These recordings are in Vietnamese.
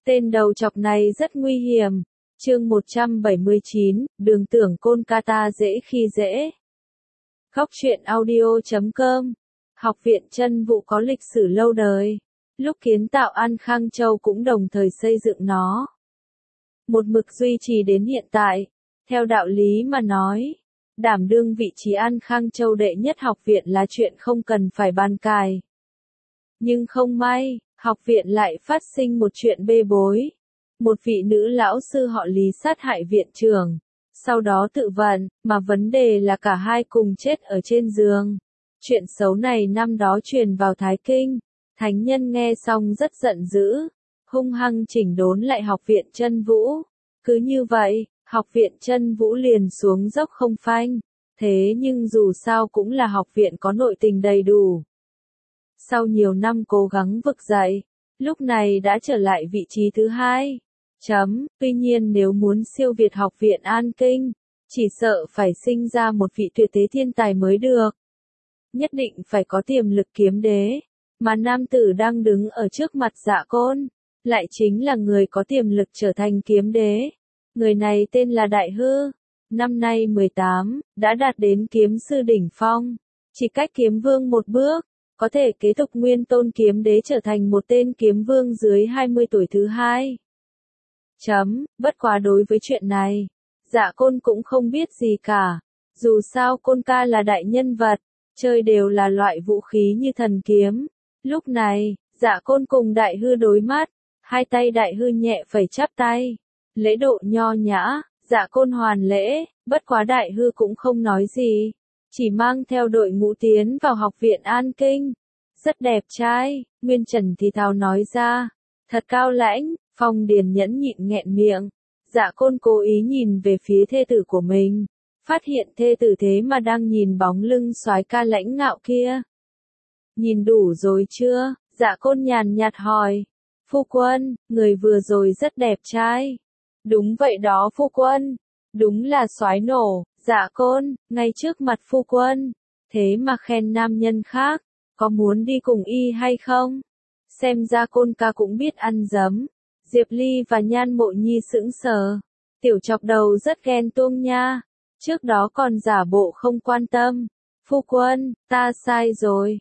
Tên đầu chọc này rất nguy hiểm. Chương 179, đừng tưởng Côn Kata dễ khi dễ. Góc truyện audio.com. Học viện Chân Vũ có lịch sử lâu đời. Lúc kiến tạo An Khang Châu cũng đồng thời xây dựng nó. Một mực duy trì đến hiện tại. Theo đạo lý mà nói, đảm đương vị trí An Khang Châu đệ nhất học viện là chuyện không cần phải bàn cãi. Nhưng không may, học viện lại phát sinh một chuyện bê bối. Một vị nữ lão sư họ Lý sát hại viện trưởng, sau đó tự vận, mà vấn đề là cả hai cùng chết ở trên giường. Chuyện xấu này năm đó truyền vào Thái Kinh, thánh nhân nghe xong rất giận dữ, hung hăng chỉnh đốn lại học viện Chân Vũ. Cứ như vậy, học viện Chân Vũ liền xuống dốc không phanh. Thế nhưng dù sao cũng là học viện có nội tình đầy đủ. Sau nhiều năm cố gắng vực dậy, lúc này đã trở lại vị trí thứ hai. Tuy nhiên nếu muốn siêu việt học viện An Kinh, chỉ sợ phải sinh ra một vị tuyệt thế thiên tài mới được. Nhất định phải có tiềm lực kiếm đế, mà nam tử đang đứng ở trước mặt Dạ Côn, lại chính là người có tiềm lực trở thành kiếm đế. Người này tên là Đại Hư, năm nay 18, đã đạt đến kiếm sư đỉnh phong, chỉ cách kiếm vương một bước, có thể kế tục nguyên tôn kiếm đế trở thành một tên kiếm vương dưới 20 tuổi thứ hai. Bất quá đối với chuyện này, Dạ Côn cũng không biết gì cả. Dù sao Côn ca là đại nhân vật, chơi đều là loại vũ khí như thần kiếm. Lúc này, Dạ Côn cùng Đại Hư đối mắt, hai tay Đại Hư nhẹ phẩy chắp tay. Lễ độ nho nhã, Dạ Côn hoàn lễ, bất quá Đại Hư cũng không nói gì. Chỉ mang theo đội ngũ tiến vào học viện An Kinh. Rất đẹp trai, Nguyên Trần thì thào nói ra. Thật cao lãnh. Phong Điền nhẫn nhịn nghẹn miệng. Dạ Côn cố ý nhìn về phía thê tử của mình. Phát hiện thê tử thế mà đang nhìn bóng lưng soái ca lãnh ngạo kia. Nhìn đủ rồi chưa? Dạ Côn nhàn nhạt hỏi. Phu quân, người vừa rồi rất đẹp trai. Đúng vậy đó phu quân. Đúng là soái nổ. Dạ Côn, ngay trước mặt phu quân. Thế mà khen nam nhân khác. Có muốn đi cùng y hay không? Xem ra Côn ca cũng biết ăn dấm. Diệp Ly và Nhan Mộ Nhi sững sờ. Tiểu chọc đầu rất ghen tuông nha. Trước đó còn giả bộ không quan tâm. Phu quân, ta sai rồi.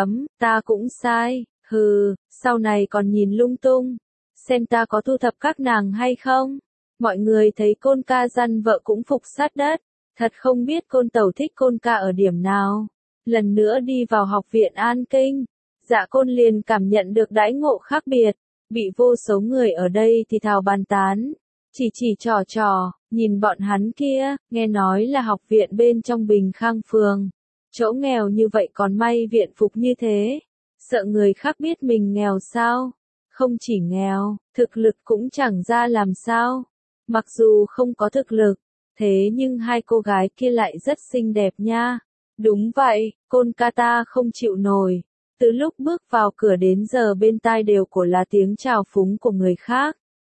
Ta cũng sai. Hừ, sau này còn nhìn lung tung. Xem ta có thu thập các nàng hay không. Mọi người thấy Côn ca dằn vợ cũng phục sát đất. Thật không biết Côn tẩu thích Côn ca ở điểm nào. Lần nữa đi vào học viện An Kinh, Dạ Côn liền cảm nhận được đãi ngộ khác biệt. Bị vô số người ở đây thì thào bàn tán, chỉ trò, nhìn bọn hắn kia, nghe nói là học viện bên trong Bình Khang Phường. Chỗ nghèo như vậy còn may viện phục như thế. Sợ người khác biết mình nghèo sao? Không chỉ nghèo, thực lực cũng chẳng ra làm sao. Mặc dù không có thực lực, thế nhưng hai cô gái kia lại rất xinh đẹp nha. Đúng vậy, Côn Kata không chịu nổi. Từ lúc bước vào cửa đến giờ bên tai đều của là tiếng trào phúng của người khác.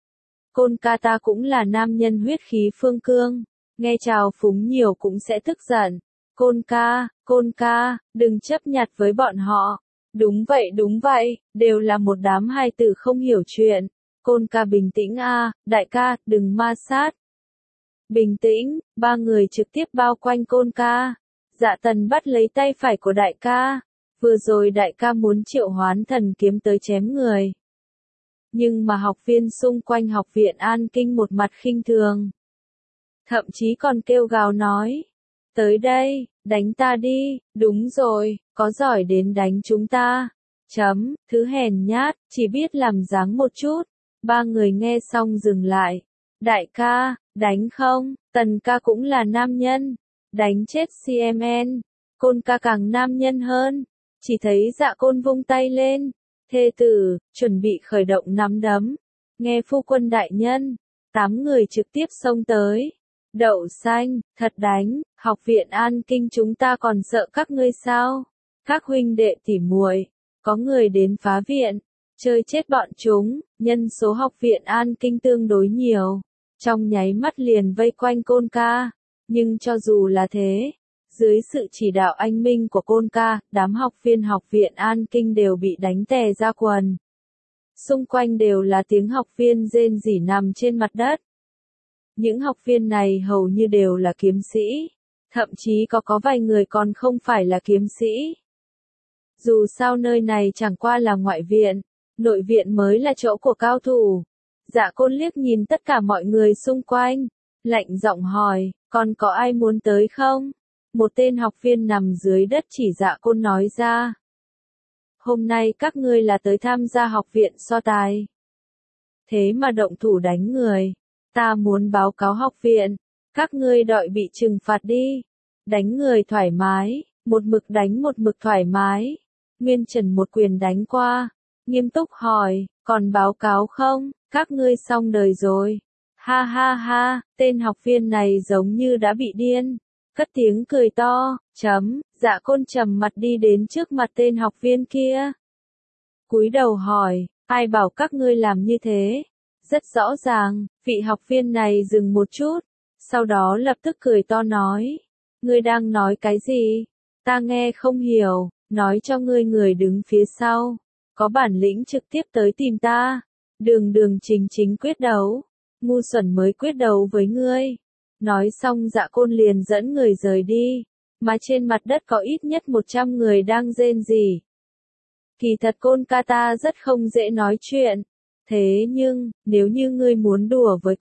Côn Kata cũng là nam nhân huyết khí phương cương, nghe trào phúng nhiều cũng sẽ tức giận. Côn ca, đừng chấp nhặt với bọn họ. Đúng vậy, đều là một đám hài tử không hiểu chuyện. Côn ca bình tĩnh a, đại ca, đừng ma sát. Bình tĩnh, ba người trực tiếp bao quanh Côn ca. Dạ Tần bắt lấy tay phải của đại ca. Vừa rồi đại ca muốn triệu hoán thần kiếm tới chém người. Nhưng mà học viên xung quanh học viện An Kinh một mặt khinh thường. Thậm chí còn kêu gào nói. Tới đây, đánh ta đi, đúng rồi, có giỏi đến đánh chúng ta. Thứ hèn nhát, chỉ biết làm dáng một chút. Ba người nghe xong dừng lại. Đại ca, đánh không, Tần ca cũng là nam nhân. Đánh chết CMN, Côn ca càng nam nhân hơn. Chỉ thấy Dạ Côn vung tay lên. Thê tử, chuẩn bị khởi động nắm đấm. Nghe phu quân đại nhân. 8 người trực tiếp xông tới. Đậu xanh, thật đánh, học viện An Kinh chúng ta còn sợ các ngươi sao? Các huynh đệ tỉ muội, có người đến phá viện, chơi chết bọn chúng, nhân số học viện An Kinh tương đối nhiều. Trong nháy mắt liền vây quanh Côn ca. Nhưng cho dù là thế, dưới sự chỉ đạo anh minh của Côn ca, đám học viên học viện An Kinh đều bị đánh tè ra quần. Xung quanh đều là tiếng học viên rên rỉ nằm trên mặt đất. Những học viên này hầu như đều là kiếm sĩ, thậm chí có vài người còn không phải là kiếm sĩ. Dù sao nơi này chẳng qua là ngoại viện, nội viện mới là chỗ của cao thủ. Dạ Côn liếc nhìn tất cả mọi người xung quanh, lạnh giọng hỏi, còn có ai muốn tới không? Một tên học viên nằm dưới đất chỉ Dạ Côn nói ra. Hôm nay các ngươi là tới tham gia học viện so tài. Thế mà động thủ đánh người. Ta muốn báo cáo học viện. Các ngươi đợi bị trừng phạt đi. Đánh người thoải mái, một mực đánh một mực thoải mái. Nguyên Trần một quyền đánh qua. Nghiêm túc hỏi, còn báo cáo không? Các ngươi xong đời rồi. Ha ha ha, tên học viên này giống như đã bị điên. Cất tiếng cười to, Dạ Côn trầm mặt đi đến trước mặt tên học viên kia. Cúi đầu hỏi, ai bảo các ngươi làm như thế? Rất rõ ràng, vị học viên này dừng một chút, sau đó lập tức cười to nói. Ngươi đang nói cái gì? Ta nghe không hiểu, nói cho ngươi người đứng phía sau. Có bản lĩnh trực tiếp tới tìm ta. Đường chính chính quyết đấu. Ngu xuẩn mới quyết đấu với ngươi. Nói xong Dạ Côn liền dẫn người rời đi. Mà trên mặt đất có ít nhất 100 người đang rên rỉ. Kỳ thật Côn Kata rất không dễ nói chuyện. Thế nhưng, nếu như ngươi muốn đùa với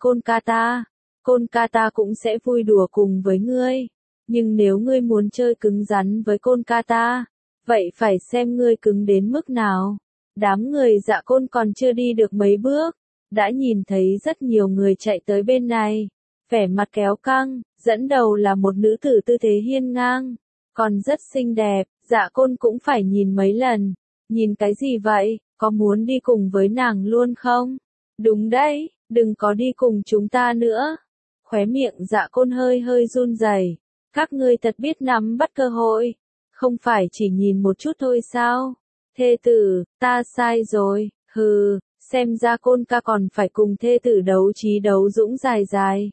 Côn Kata cũng sẽ vui đùa cùng với ngươi. Nhưng nếu ngươi muốn chơi cứng rắn với Côn Kata, vậy phải xem ngươi cứng đến mức nào. Đám người Dạ Côn còn chưa đi được mấy bước, đã nhìn thấy rất nhiều người chạy tới bên này. Vẻ mặt kéo căng, dẫn đầu là một nữ tử tư thế hiên ngang, còn rất xinh đẹp, Dạ Côn cũng phải nhìn mấy lần. Nhìn cái gì vậy, có muốn đi cùng với nàng luôn không? Đúng đấy, đừng có đi cùng chúng ta nữa. Khóe miệng Dạ Côn hơi hơi run rẩy. Các ngươi thật biết nắm bắt cơ hội, không phải chỉ nhìn một chút thôi sao? Thê tử, ta sai rồi, hừ, xem ra Côn ca còn phải cùng thê tử đấu trí đấu dũng dài dài.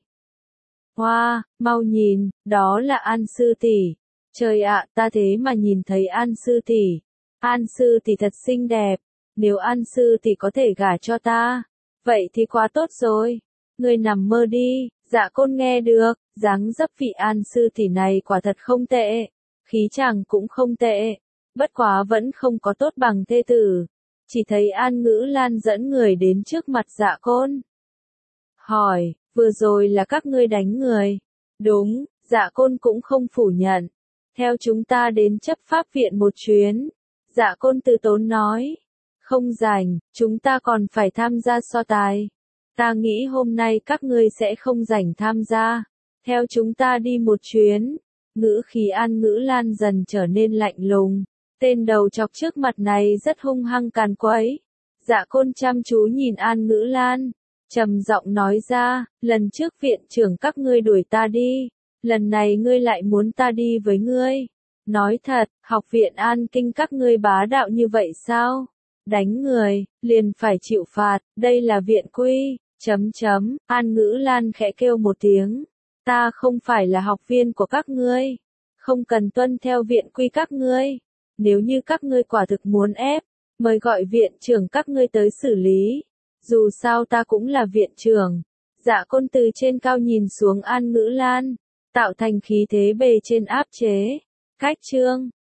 Hoa, mau nhìn, đó là An sư tỷ. Trời ạ, ta thế mà nhìn thấy An sư tỷ. An sư tỷ thật xinh đẹp, nếu An sư tỷ có thể gả cho ta, vậy thì quá tốt rồi. Ngươi nằm mơ đi. Dạ Côn nghe được, dáng dấp vị An sư tỷ này quả thật không tệ, khí chàng cũng không tệ, bất quá vẫn không có tốt bằng thê tử. Chỉ thấy An Ngữ Lan dẫn người đến trước mặt Dạ Côn. Hỏi, vừa rồi là các ngươi đánh người? Đúng, Dạ Côn cũng không phủ nhận. Theo chúng ta đến chấp pháp viện một chuyến. Dạ Côn từ tốn nói. Không rảnh, chúng ta còn phải tham gia so tài. Ta nghĩ hôm nay các ngươi sẽ không rảnh tham gia. Theo chúng ta đi một chuyến. Ngữ khí An Ngữ Lan dần trở nên lạnh lùng. Tên đầu chọc trước mặt này rất hung hăng càn quấy. Dạ Côn chăm chú nhìn An Ngữ Lan, trầm giọng nói ra, lần trước viện trưởng các ngươi đuổi ta đi, lần này ngươi lại muốn ta đi với ngươi. Nói thật, học viện An Kinh các ngươi bá đạo như vậy sao? Đánh người, liền phải chịu phạt, đây là viện quy. An Ngữ Lan khẽ kêu một tiếng. Ta không phải là học viên của các ngươi. Không cần tuân theo viện quy các ngươi. Nếu như các ngươi quả thực muốn ép, mời gọi viện trưởng các ngươi tới xử lý. Dù sao ta cũng là viện trưởng. Dạ Côn từ trên cao nhìn xuống An Ngữ Lan, tạo thành khí thế bề trên áp chế. Cách chương